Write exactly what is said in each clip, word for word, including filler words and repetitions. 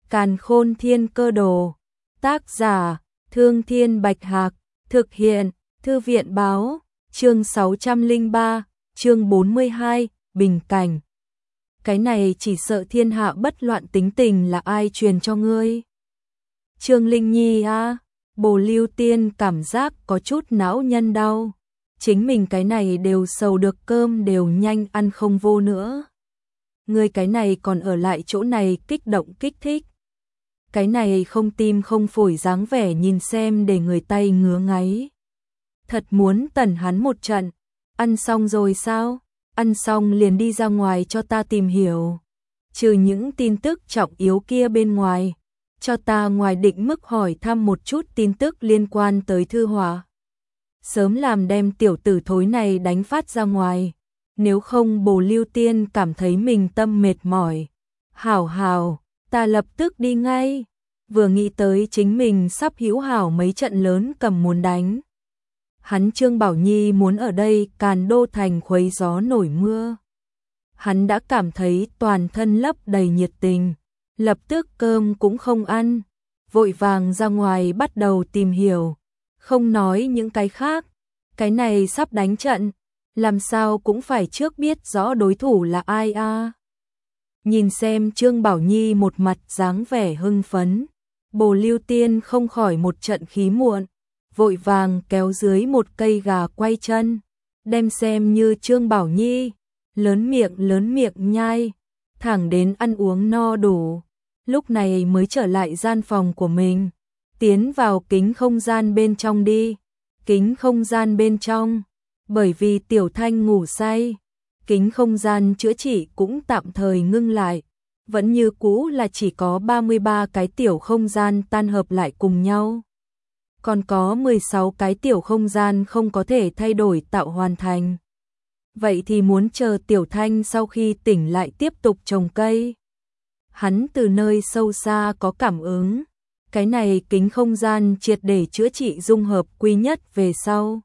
Càn Khôn Thiên Cơ Đồ. Tác giả: Thương Thiên Bạch Hạc. Thực hiện: Thư viện Báo. Chương sáu trăm lẻ ba, chương bốn mươi hai, bình cảnh. Cái này chỉ sợ thiên hạ bất loạn tính tình là ai truyền cho ngươi? Trương Linh Nhi a, Bồ Lưu Tiên cảm giác có chút não nhân đau. Chính mình cái này đều sầu được cơm đều nhanh ăn không vô nữa. Ngươi cái này còn ở lại chỗ này kích động kích thích. Cái này không tim không phổi dáng vẻ nhìn xem để người tay ngứa ngáy. Thật muốn tẩn hắn một trận. Ăn xong rồi sao? Ăn xong liền đi ra ngoài cho ta tìm hiểu. Trừ những tin tức trọng yếu kia bên ngoài, cho ta ngoài định mức hỏi thăm một chút tin tức liên quan tới Thư Họa. Sớm làm đem tiểu tử thối này đánh phát ra ngoài. Nếu không Bồ Lưu Tiên cảm thấy mình tâm mệt mỏi. Hảo hảo, ta lập tức đi ngay. Vừa nghĩ tới chính mình sắp hữu hảo mấy trận lớn cầm muốn đánh. Hắn Trương Bảo Nhi muốn ở đây Càn Đô thành khuấy gió nổi mưa. Hắn đã cảm thấy toàn thân lấp đầy nhiệt tình, lập tức cơm cũng không ăn, vội vàng ra ngoài bắt đầu tìm hiểu. Không nói những cái khác, cái này sắp đánh trận, làm sao cũng phải trước biết rõ đối thủ là ai a. À. Nhìn xem Trương Bảo Nhi một mặt dáng vẻ hưng phấn, Bồ Lưu Tiên không khỏi một trận khí muộn, vội vàng kéo dưới một cây gà quay chân, đem xem như Trương Bảo Nhi, lớn miệng lớn miệng nhai, thẳng đến ăn uống no đủ, lúc này mới trở lại gian phòng của mình, tiến vào kính không gian bên trong đi. Kính không gian bên trong, bởi vì Tiểu Thanh ngủ say, kính không gian chữa trị cũng tạm thời ngưng lại, vẫn như cũ là chỉ có ba mươi ba cái tiểu không gian tan hợp lại cùng nhau. Còn có mười sáu cái tiểu không gian không có thể thay đổi tạo hoàn thành. Vậy thì muốn chờ Tiểu Thanh sau khi tỉnh lại tiếp tục trồng cây. Hắn từ nơi sâu xa có cảm ứng, cái này kính không gian triệt để chữa trị dung hợp quy nhất về sau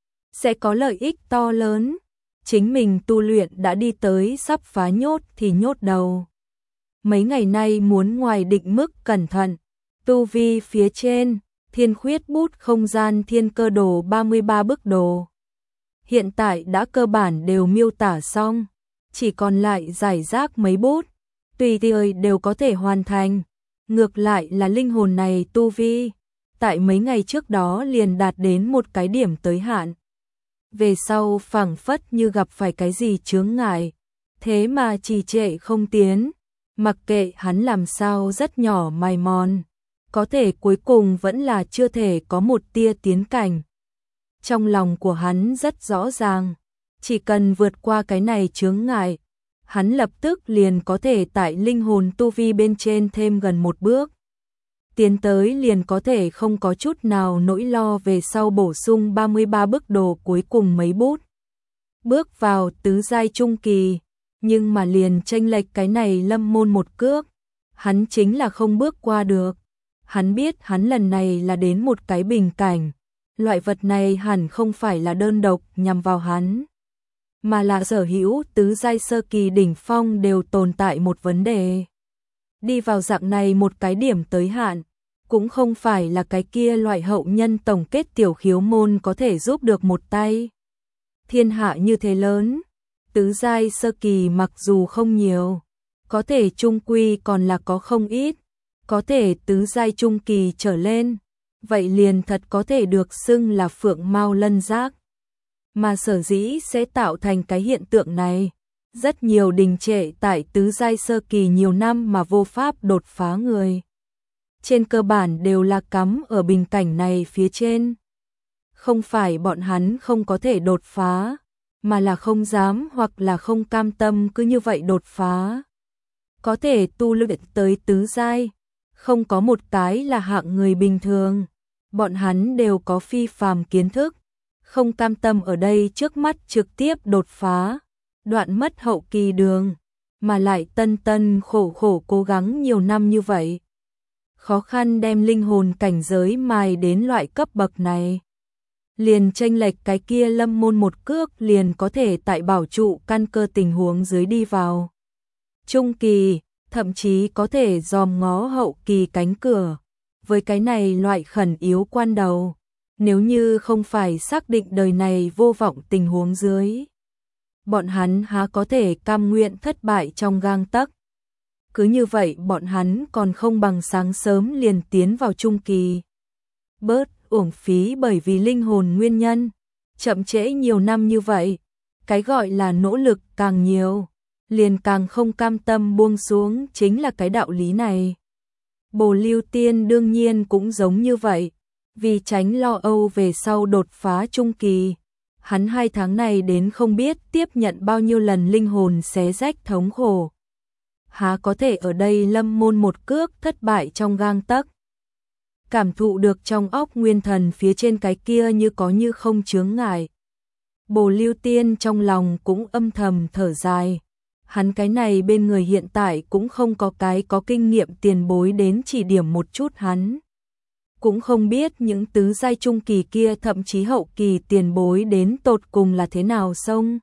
sẽ có lợi ích to lớn. Chính mình tu luyện đã đi tới sắp phá nhốt thì nhốt đầu. Mấy ngày nay muốn ngoài định mức cẩn thận, tu vi phía trên, Thiên Khuyết bút không gian thiên cơ đồ ba mươi ba bức đồ. Hiện tại đã cơ bản đều miêu tả xong, chỉ còn lại giải rác mấy bút, tùy thời đều có thể hoàn thành. Ngược lại là linh hồn này tu vi, tại mấy ngày trước đó liền đạt đến một cái điểm tới hạn. Về sau phảng phất như gặp phải cái gì chướng ngại, thế mà trì trệ không tiến, mặc kệ hắn làm sao rất nhỏ mài mòn, có thể cuối cùng vẫn là chưa thể có một tia tiến cảnh. Trong lòng của hắn rất rõ ràng, chỉ cần vượt qua cái này chướng ngại, hắn lập tức liền có thể tại linh hồn tu vi bên trên thêm gần một bước. Tiến tới liền có thể không có chút nào nỗi lo về sau bổ sung ba mươi ba bức đồ cuối cùng mấy bút. Bước vào tứ giai trung kỳ, nhưng mà liền chênh lệch cái này lâm môn một cước, hắn chính là không bước qua được. Hắn biết hắn lần này là đến một cái bình cảnh, loại vật này hẳn không phải là đơn độc nhằm vào hắn, mà là sở hữu tứ giai sơ kỳ đỉnh phong đều tồn tại một vấn đề. Đi vào dạng này một cái điểm tới hạn, cũng không phải là cái kia loại hậu nhân tổng kết tiểu khiếu môn có thể giúp được một tay. Thiên hạ như thế lớn, tứ giai sơ kỳ mặc dù không nhiều, có thể trung quy còn là có không ít, có thể tứ giai trung kỳ trở lên, vậy liền thật có thể được xưng là phượng mao lân giác. Mà sở dĩ sẽ tạo thành cái hiện tượng này, rất nhiều đình trệ tại tứ giai sơ kỳ nhiều năm mà vô pháp đột phá người, trên cơ bản đều là cắm ở bình cảnh này phía trên. Không phải bọn hắn không có thể đột phá, mà là không dám hoặc là không cam tâm cứ như vậy đột phá. Có thể tu luyện tới tứ giai, không có một cái là hạng người bình thường, bọn hắn đều có phi phàm kiến thức, không cam tâm ở đây trước mắt trực tiếp đột phá, đoạn mất hậu kỳ đường, mà lại tân tân khổ khổ cố gắng nhiều năm như vậy. Khó khăn đem linh hồn cảnh giới mài đến loại cấp bậc này. Liền chênh lệch cái kia lâm môn một cước liền có thể tại bảo trụ căn cơ tình huống dưới đi vào. Trung kỳ, thậm chí có thể dòm ngó hậu kỳ cánh cửa. Với cái này loại khẩn yếu quan đầu, nếu như không phải xác định đời này vô vọng tình huống dưới, bọn hắn há có thể cam nguyện thất bại trong gang tấc. Cứ như vậy bọn hắn còn không bằng sáng sớm liền tiến vào trung kỳ. Bớt uổng phí bởi vì linh hồn nguyên nhân, chậm trễ nhiều năm như vậy, cái gọi là nỗ lực càng nhiều, liền càng không cam tâm buông xuống, chính là cái đạo lý này. Bồ Lưu Tiên đương nhiên cũng giống như vậy, vì tránh lo âu về sau đột phá trung kỳ, hắn hai tháng này đến không biết tiếp nhận bao nhiêu lần linh hồn xé rách thống khổ. Há có thể ở đây lâm môn một cước thất bại trong gang tấc. Cảm thụ được trong óc nguyên thần phía trên cái kia như có như không chướng ngại. Bồ Lưu Tiên trong lòng cũng âm thầm thở dài. Hắn cái này bên người hiện tại cũng không có cái có kinh nghiệm tiền bối đến chỉ điểm một chút hắn. Cũng không biết những tứ giai trung kỳ kia thậm chí hậu kỳ tiền bối đến tột cùng là thế nào xông.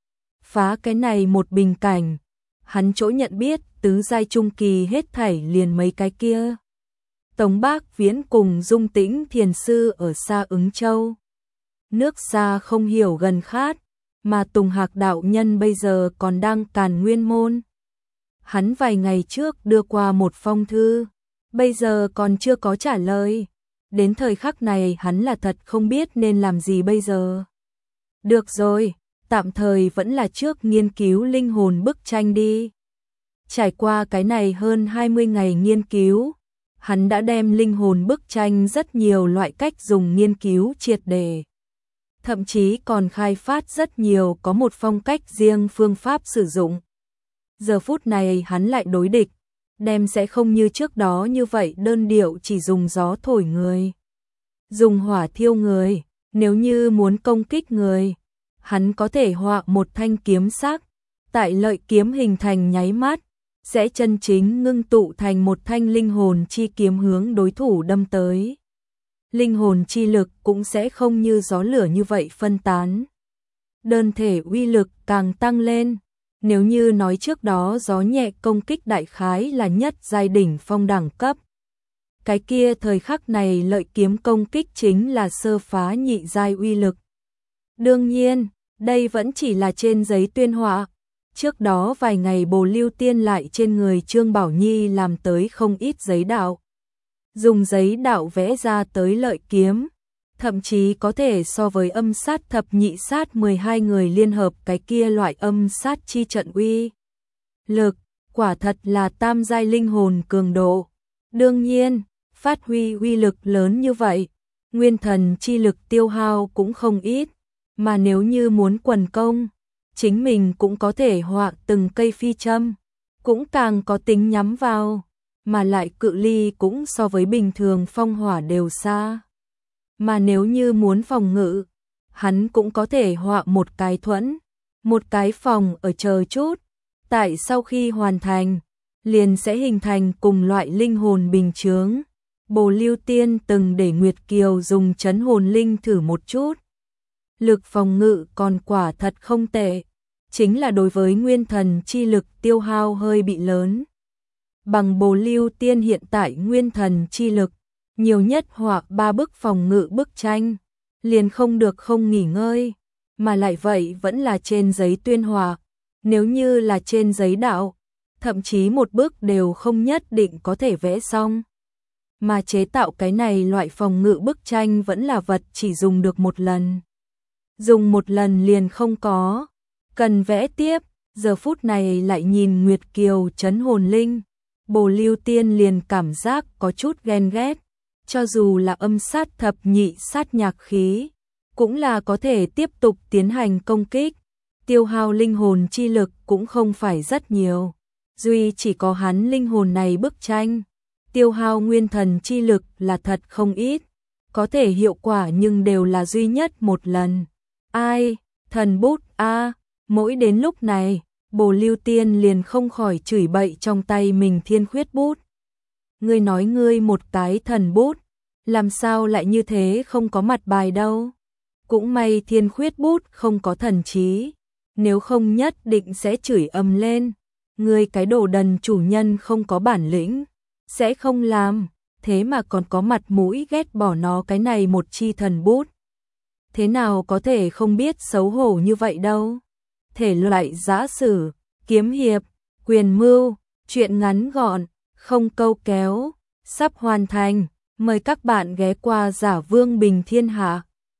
Phá cái này một bình cảnh, hắn chỗ nhận biết tứ giai trung kỳ hết thảy liền mấy cái kia. Tống Bác Viễn cùng Dung Tĩnh thiền sư ở xa Ứng Châu. Nước xa không hiểu gần khát, mà Tùng Hạc đạo nhân bây giờ còn đang càn nguyên môn. Hắn vài ngày trước đưa qua một phong thư, bây giờ còn chưa có trả lời. Đến thời khắc này hắn là thật không biết nên làm gì bây giờ. Được rồi, tạm thời vẫn là trước nghiên cứu linh hồn bức tranh đi. Trải qua cái này hơn hai mươi ngày nghiên cứu, hắn đã đem linh hồn bức tranh rất nhiều loại cách dùng nghiên cứu triệt để. Thậm chí còn khai phát rất nhiều có một phong cách riêng phương pháp sử dụng. Giờ phút này hắn lại đối địch, đem sẽ không như trước đó như vậy đơn điệu chỉ dùng gió thổi người, dùng hỏa thiêu người. Nếu như muốn công kích người, hắn có thể họa một thanh kiếm sắc, tại lợi kiếm hình thành nháy mắt, sẽ chân chính ngưng tụ thành một thanh linh hồn chi kiếm hướng đối thủ đâm tới. Linh hồn chi lực cũng sẽ không như gió lửa như vậy phân tán. Đơn thể uy lực càng tăng lên. Nếu như nói trước đó gió nhẹ công kích đại khái là nhất giai đỉnh phong đẳng cấp, cái kia thời khắc này lợi kiếm công kích chính là sơ phá nhị giai uy lực. Đương nhiên, đây vẫn chỉ là trên giấy tuyên họa. Trước đó vài ngày Bồ Lưu Tiên lại trên người Trương Bảo Nhi làm tới không ít giấy đạo. Dùng giấy đạo vẽ ra tới lợi kiếm, thậm chí có thể so với âm sát thập nhị sát mười hai người liên hợp cái kia loại âm sát chi trận uy lực, quả thật là tam giai linh hồn cường độ. Đương nhiên, phát huy uy lực lớn như vậy, nguyên thần chi lực tiêu hao cũng không ít, mà nếu như muốn quần công, chính mình cũng có thể họa từng cây phi châm, cũng càng có tính nhắm vào, mà lại cự ly cũng so với bình thường phong hỏa đều xa. Mà nếu như muốn phòng ngự, hắn cũng có thể họa một cái thuẫn, một cái phòng ở chờ chút, tại sau khi hoàn thành, liền sẽ hình thành cùng loại linh hồn bình chướng. Bồ Lưu Tiên từng để Nguyệt Kiều dùng trấn hồn linh thử một chút. Lực phòng ngự còn quả thật không tệ, chính là đối với nguyên thần chi lực tiêu hao hơi bị lớn. Bằng Bồ Lưu Tiên hiện tại nguyên thần chi lực, nhiều nhất họa ba bức phòng ngự bức tranh, liền không được không nghỉ ngơi, mà lại vậy vẫn là trên giấy tuyên họa. Nếu như là trên giấy đạo, thậm chí một bức đều không nhất định có thể vẽ xong. Mà chế tạo cái này loại phòng ngự bức tranh vẫn là vật chỉ dùng được một lần. Dùng một lần liền không có, cần vẽ tiếp. Giờ phút này lại nhìn Nguyệt Kiều trấn hồn linh, Bồ Lưu Tiên liền cảm giác có chút ghen ghét. Cho dù là âm sát thập nhị sát nhạc khí, cũng là có thể tiếp tục tiến hành công kích. Tiêu hao linh hồn chi lực cũng không phải rất nhiều. Duy chỉ có hắn linh hồn này bức tranh, tiêu hao nguyên thần chi lực là thật không ít. Có thể hiệu quả nhưng đều là duy nhất một lần. Ai, thần bút a à, mỗi đến lúc này, Bồ Lưu Tiên liền không khỏi chửi bậy trong tay mình thiên khuyết bút. Ngươi nói ngươi một cái thần bút, làm sao lại như thế không có mặt bài đâu. Cũng may thiên khuyết bút không có thần trí, nếu không nhất định sẽ chửi ầm lên. Ngươi cái đồ đần chủ nhân không có bản lĩnh, sẽ không làm, thế mà còn có mặt mũi ghét bỏ nó cái này một chi thần bút. Thế nào có thể không biết xấu hổ như vậy đâu. Thể loại giã sử, kiếm hiệp, quyền mưu, truyện ngắn gọn, không câu kéo, sắp hoàn thành. Mời các bạn ghé qua Giả Vương Bình Thiên Hạ.